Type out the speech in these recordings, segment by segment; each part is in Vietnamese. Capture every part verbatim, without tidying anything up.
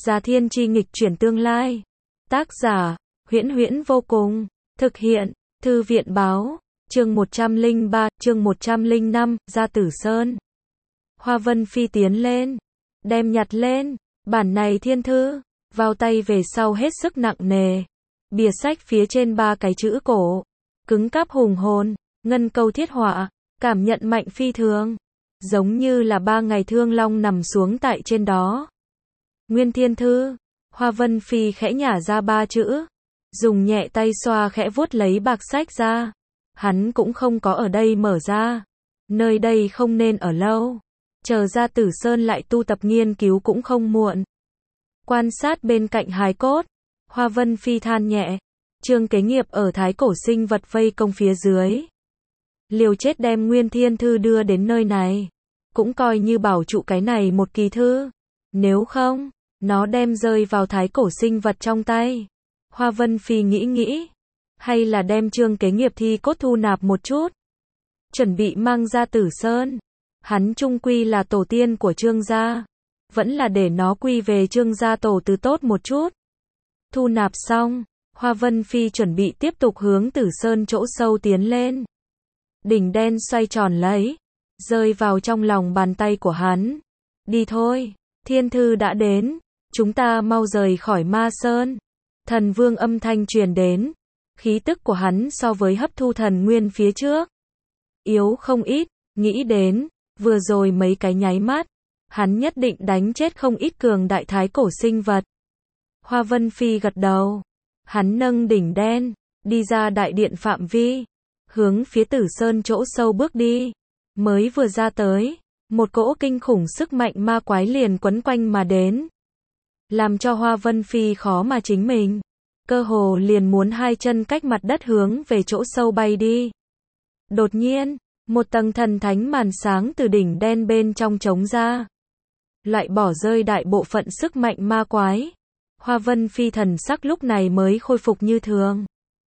Già Thiên Chi nghịch chuyển tương lai. Tác giả, Huyễn Huyễn vô cùng. Thực hiện, Thư viện báo. Chương một trăm lẻ ba, chương một trăm lẻ năm, Gia Tử Sơn. Hoa Vân Phi tiến lên, đem nhặt lên, bản này thiên thư, vào tay về sau hết sức nặng nề. Bìa sách phía trên ba cái chữ cổ, cứng cáp hùng hồn, ngân câu thiết họa, cảm nhận mạnh phi thường, giống như là ba ngày thương long nằm xuống tại trên đó. Nguyên Thiên Thư, Hoa Vân Phi khẽ nhả ra ba chữ, dùng nhẹ tay xoa khẽ vuốt lấy bạc sách ra. Hắn cũng không có ở đây mở ra, nơi đây không nên ở lâu, chờ Gia Tử Sơn lại tu tập nghiên cứu cũng không muộn. Quan sát bên cạnh hài cốt, Hoa Vân Phi than nhẹ, Trương Kế Nghiệp ở thái cổ sinh vật vây công phía dưới, liều chết đem Nguyên Thiên Thư đưa đến nơi này, cũng coi như bảo trụ cái này một kỳ thư, nếu không, nó đem rơi vào thái cổ sinh vật trong tay. Hoa Vân Phi nghĩ nghĩ, hay là đem Trương Kế Nghiệp thi cốt thu nạp một chút, chuẩn bị mang ra Tử Sơn. Hắn chung quy là tổ tiên của Trương gia, vẫn là để nó quy về Trương gia tổ từ tốt một chút. Thu nạp xong, Hoa Vân Phi chuẩn bị tiếp tục hướng Tử Sơn chỗ sâu tiến lên. Đỉnh đen xoay tròn lấy, rơi vào trong lòng bàn tay của hắn. Đi thôi, thiên thư đã đến, chúng ta mau rời khỏi Ma Sơn. Thần Vương âm thanh truyền đến, khí tức của hắn so với hấp thu thần nguyên phía trước yếu không ít, nghĩ đến, vừa rồi mấy cái nháy mắt, hắn nhất định đánh chết không ít cường đại thái cổ sinh vật. Hoa Vân Phi gật đầu, hắn nâng đỉnh đen, đi ra đại điện phạm vi, hướng phía Tử Sơn chỗ sâu bước đi. Mới vừa ra tới, một cỗ kinh khủng sức mạnh ma quái liền quấn quanh mà đến, làm cho Hoa Vân Phi khó mà chính mình, cơ hồ liền muốn hai chân cách mặt đất hướng về chỗ sâu bay đi. Đột nhiên, một tầng thần thánh màn sáng từ đỉnh đen bên trong trống ra, lại bỏ rơi đại bộ phận sức mạnh ma quái. Hoa Vân Phi thần sắc lúc này mới khôi phục như thường.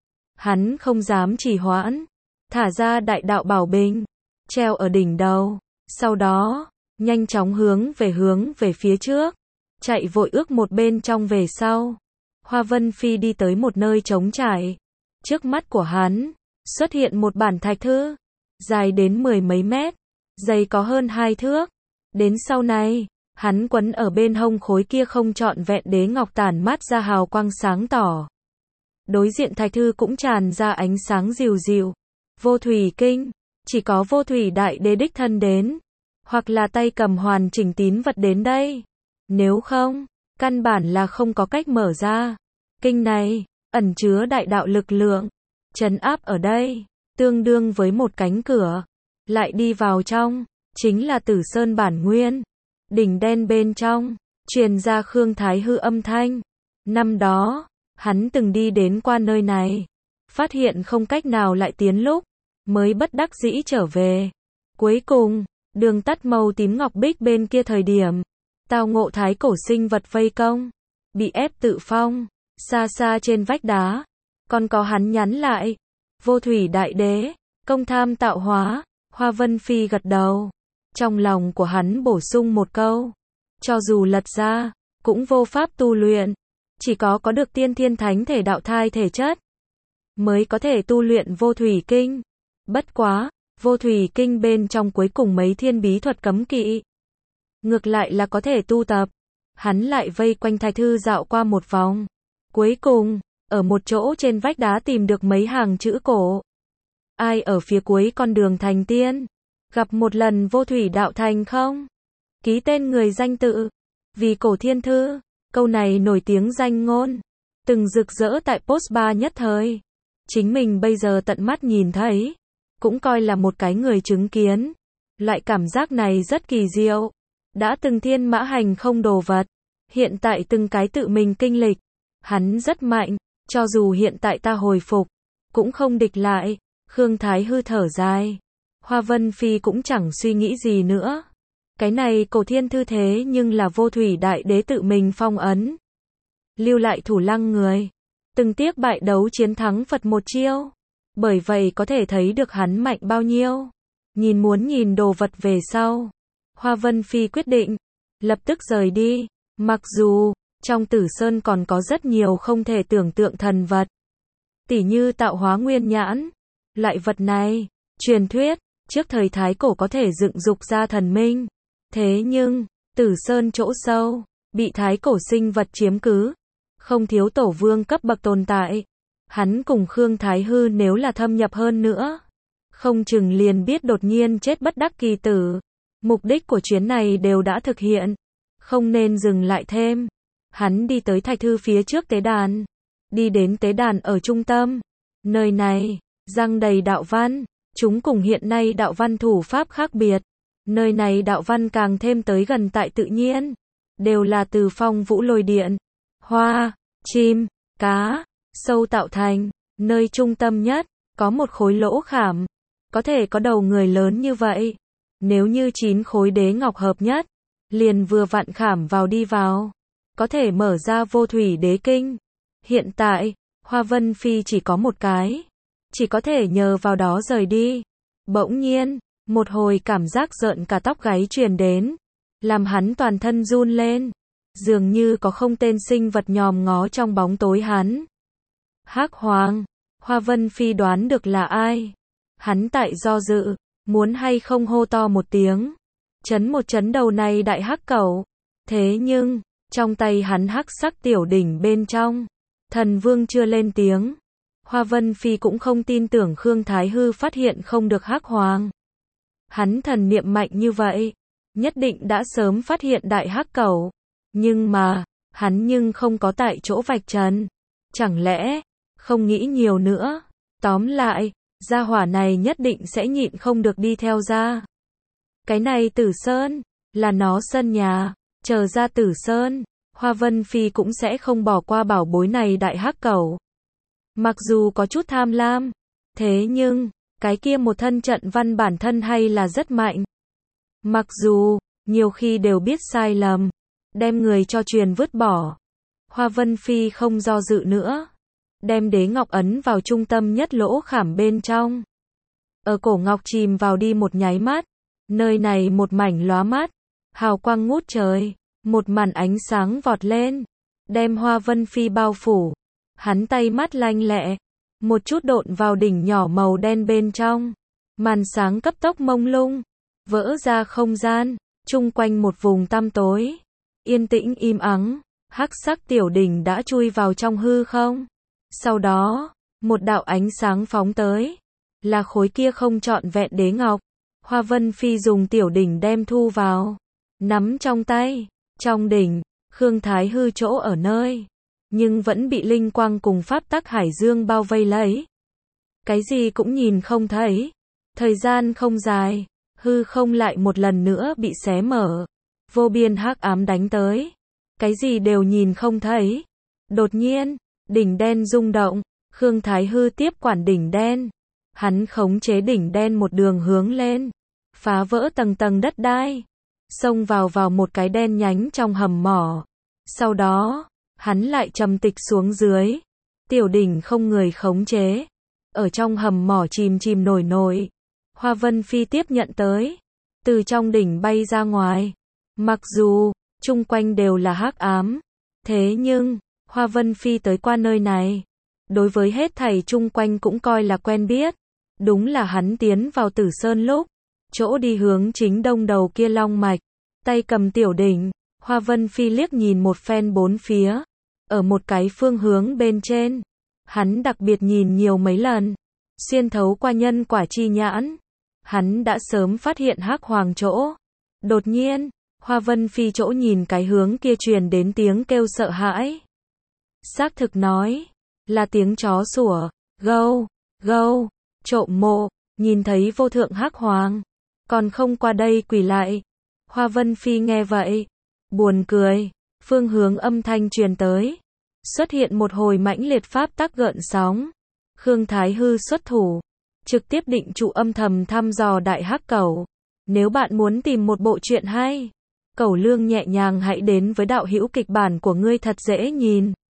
Hắn không dám trì hoãn, thả ra đại đạo bảo bình, treo ở đỉnh đầu, sau đó, nhanh chóng hướng về hướng về phía trước, chạy vội ước một bên trong về sau. Hoa Vân Phi đi tới một nơi trống trải, trước mắt của hắn, xuất hiện một bản thạch thư, dài đến mười mấy mét, dày có hơn hai thước. Đến sau này, hắn quấn ở bên hông khối kia không trọn vẹn đế ngọc tản mát ra hào quang sáng tỏ. Đối diện thạch thư cũng tràn ra ánh sáng dịu dịu. Vô thủy kinh, chỉ có vô thủy đại đế đích thân đến, hoặc là tay cầm hoàn chỉnh tín vật đến đây. Nếu không, căn bản là không có cách mở ra. Kinh này, ẩn chứa đại đạo lực lượng, trấn áp ở đây, tương đương với một cánh cửa. Lại đi vào trong, chính là Tử Sơn bản nguyên. Đỉnh đen bên trong, truyền ra Khương Thái Hư âm thanh. Năm đó, hắn từng đi đến qua nơi này, phát hiện không cách nào lại tiến lúc, mới bất đắc dĩ trở về. Cuối cùng, đường tắt màu tím ngọc bích bên kia thời điểm, tao ngộ thái cổ sinh vật vây công, bị ép tự phong, xa xa trên vách đá, còn có hắn nhắn lại, vô thủy đại đế, công tham tạo hóa. Hoa Vân Phi gật đầu, trong lòng của hắn bổ sung một câu, cho dù lật ra, cũng vô pháp tu luyện, chỉ có có được tiên thiên thánh thể đạo thai thể chất, mới có thể tu luyện vô thủy kinh. Bất quá, vô thủy kinh bên trong cuối cùng mấy thiên bí thuật cấm kỵ, ngược lại là có thể tu tập. Hắn lại vây quanh thạch thư dạo qua một vòng, cuối cùng, ở một chỗ trên vách đá tìm được mấy hàng chữ cổ. Ai ở phía cuối con đường thành tiên, gặp một lần vô thủy đạo thành không? Ký tên người danh tự, vì cổ thiên thư. Câu này nổi tiếng danh ngôn, từng rực rỡ tại post ba nhất thời. Chính mình bây giờ tận mắt nhìn thấy, cũng coi là một cái người chứng kiến. Loại cảm giác này rất kỳ diệu. Đã từng thiên mã hành không đồ vật, hiện tại từng cái tự mình kinh lịch. Hắn rất mạnh, cho dù hiện tại ta hồi phục, cũng không địch lại. Khương Thái Hư thở dài. Hoa Vân Phi cũng chẳng suy nghĩ gì nữa. Cái này cổ thiên thư thế nhưng là vô thủy đại đế tự mình phong ấn, lưu lại thủ lăng người, từng tiếc bại đấu chiến thắng Phật một chiêu. Bởi vậy có thể thấy được hắn mạnh bao nhiêu. Nhìn muốn nhìn đồ vật về sau, Hoa Vân Phi quyết định lập tức rời đi. Mặc dù Trong Tử Sơn còn có rất nhiều không thể tưởng tượng thần vật. Tỉ như tạo hóa nguyên nhãn. Loại vật này, truyền thuyết, trước thời Thái Cổ có thể dựng dục ra thần minh. Thế nhưng, Tử Sơn chỗ sâu, bị Thái Cổ sinh vật chiếm cứ. Không thiếu tổ vương cấp bậc tồn tại. Hắn cùng Khương Thái Hư nếu là thâm nhập hơn nữa, không chừng liền biết đột nhiên chết bất đắc kỳ tử. Mục đích của chuyến này đều đã thực hiện, không nên dừng lại thêm. Hắn đi tới thạch thư phía trước tế đàn, đi đến tế đàn ở trung tâm. Nơi này, răng đầy đạo văn, chúng cùng hiện nay đạo văn thủ pháp khác biệt. Nơi này đạo văn càng thêm tới gần tại tự nhiên, đều là từ phong vũ lôi điện, hoa, chim, cá, sâu tạo thành. Nơi trung tâm nhất, có một khối lỗ khảm, có thể có đầu người lớn như vậy. Nếu như chín khối đế ngọc hợp nhất, liền vừa vặn khảm vào đi vào, có thể mở ra vô thủy đế kinh. Hiện tại, Hoa Vân Phi chỉ có một cái, chỉ có thể nhờ vào đó rời đi. Bỗng nhiên, một hồi cảm giác rợn cả tóc gáy truyền đến, làm hắn toàn thân run lên, dường như có không tên sinh vật nhòm ngó trong bóng tối hắn. Hắc Hoàng, Hoa Vân Phi đoán được là ai. Hắn tại do dự, muốn hay không hô to một tiếng, chấn một chấn đầu này đại hắc cẩu. Thế nhưng, trong tay hắn hắc sắc tiểu đỉnh bên trong, thần vương chưa lên tiếng. Hoa Vân Phi cũng không tin tưởng Khương Thái Hư phát hiện không được Hắc Hoàng. Hắn thần niệm mạnh như vậy, nhất định đã sớm phát hiện đại hắc cẩu. Nhưng mà, hắn nhưng không có tại chỗ vạch trần. Chẳng lẽ, không nghĩ nhiều nữa. Tóm lại, gia hỏa này nhất định sẽ nhịn không được đi theo ra. Cái này Tử Sơn, là nó sân nhà. Chờ ra Tử Sơn, Hoa Vân Phi cũng sẽ không bỏ qua bảo bối này đại hắc cẩu. Mặc dù có chút tham lam, thế nhưng, cái kia một thân trận văn bản thân hay là rất mạnh. Mặc dù, nhiều khi đều biết sai lầm, đem người cho truyền vứt bỏ. Hoa Vân Phi không do dự nữa, đem đế ngọc ấn vào trung tâm nhất lỗ khảm bên trong. Ở cổ ngọc chìm vào đi một nháy mắt, nơi này một mảnh lóa mắt, hào quang ngút trời, một màn ánh sáng vọt lên, đem Hoa Vân Phi bao phủ. Hắn tay mắt lanh lẹ, một chút độn vào đỉnh nhỏ màu đen bên trong. Màn sáng cấp tốc mông lung, vỡ ra không gian, chung quanh một vùng tăm tối, yên tĩnh im ắng, hắc sắc tiểu đỉnh đã chui vào trong hư không. Sau đó, một đạo ánh sáng phóng tới, là khối kia không trọn vẹn đế ngọc. Hoa Vân Phi dùng tiểu đỉnh đem thu vào, nắm trong tay. Trong đỉnh, Khương Thái Hư chỗ ở nơi, nhưng vẫn bị linh quang cùng pháp tắc hải dương bao vây lấy. Cái gì cũng nhìn không thấy. Thời gian không dài, hư không lại một lần nữa bị xé mở. Vô biên hắc ám đánh tới. Cái gì đều nhìn không thấy. Đột nhiên, đỉnh đen rung động, Khương Thái Hư tiếp quản đỉnh đen. Hắn khống chế đỉnh đen một đường hướng lên, phá vỡ tầng tầng đất đai, xông vào vào một cái đen nhánh trong hầm mỏ. Sau đó, hắn lại trầm tịch xuống dưới. Tiểu đỉnh không người khống chế, ở trong hầm mỏ chìm chìm nổi nổi. Hoa Vân Phi tiếp nhận tới, từ trong đỉnh bay ra ngoài. Mặc dù, chung quanh đều là hắc ám, thế nhưng, Hoa Vân Phi tới qua nơi này, đối với hết thảy chung quanh cũng coi là quen biết. Đúng là hắn tiến vào Tử Sơn lúc, chỗ đi hướng chính đông đầu kia long mạch, tay cầm tiểu đỉnh. Hoa Vân Phi liếc nhìn một phen bốn phía, ở một cái phương hướng bên trên, hắn đặc biệt nhìn nhiều mấy lần, xuyên thấu qua nhân quả chi nhãn, hắn đã sớm phát hiện Hắc Hoàng chỗ. Đột nhiên, Hoa Vân Phi chỗ nhìn cái hướng kia truyền đến tiếng kêu sợ hãi. Xác thực nói, là tiếng chó sủa, gâu, gâu, trộm mộ, nhìn thấy vô thượng Hắc Hoàng, còn không qua đây quỳ lại. Hoa Vân Phi nghe vậy, buồn cười, phương hướng âm thanh truyền tới, xuất hiện một hồi mãnh liệt pháp tắc gợn sóng. Khương Thái Hư xuất thủ, trực tiếp định trụ âm thầm thăm dò đại hắc cẩu. Nếu bạn muốn tìm một bộ truyện hay, Cẩu Lương nhẹ nhàng hãy đến với đạo hữu kịch bản của ngươi thật dễ nhìn.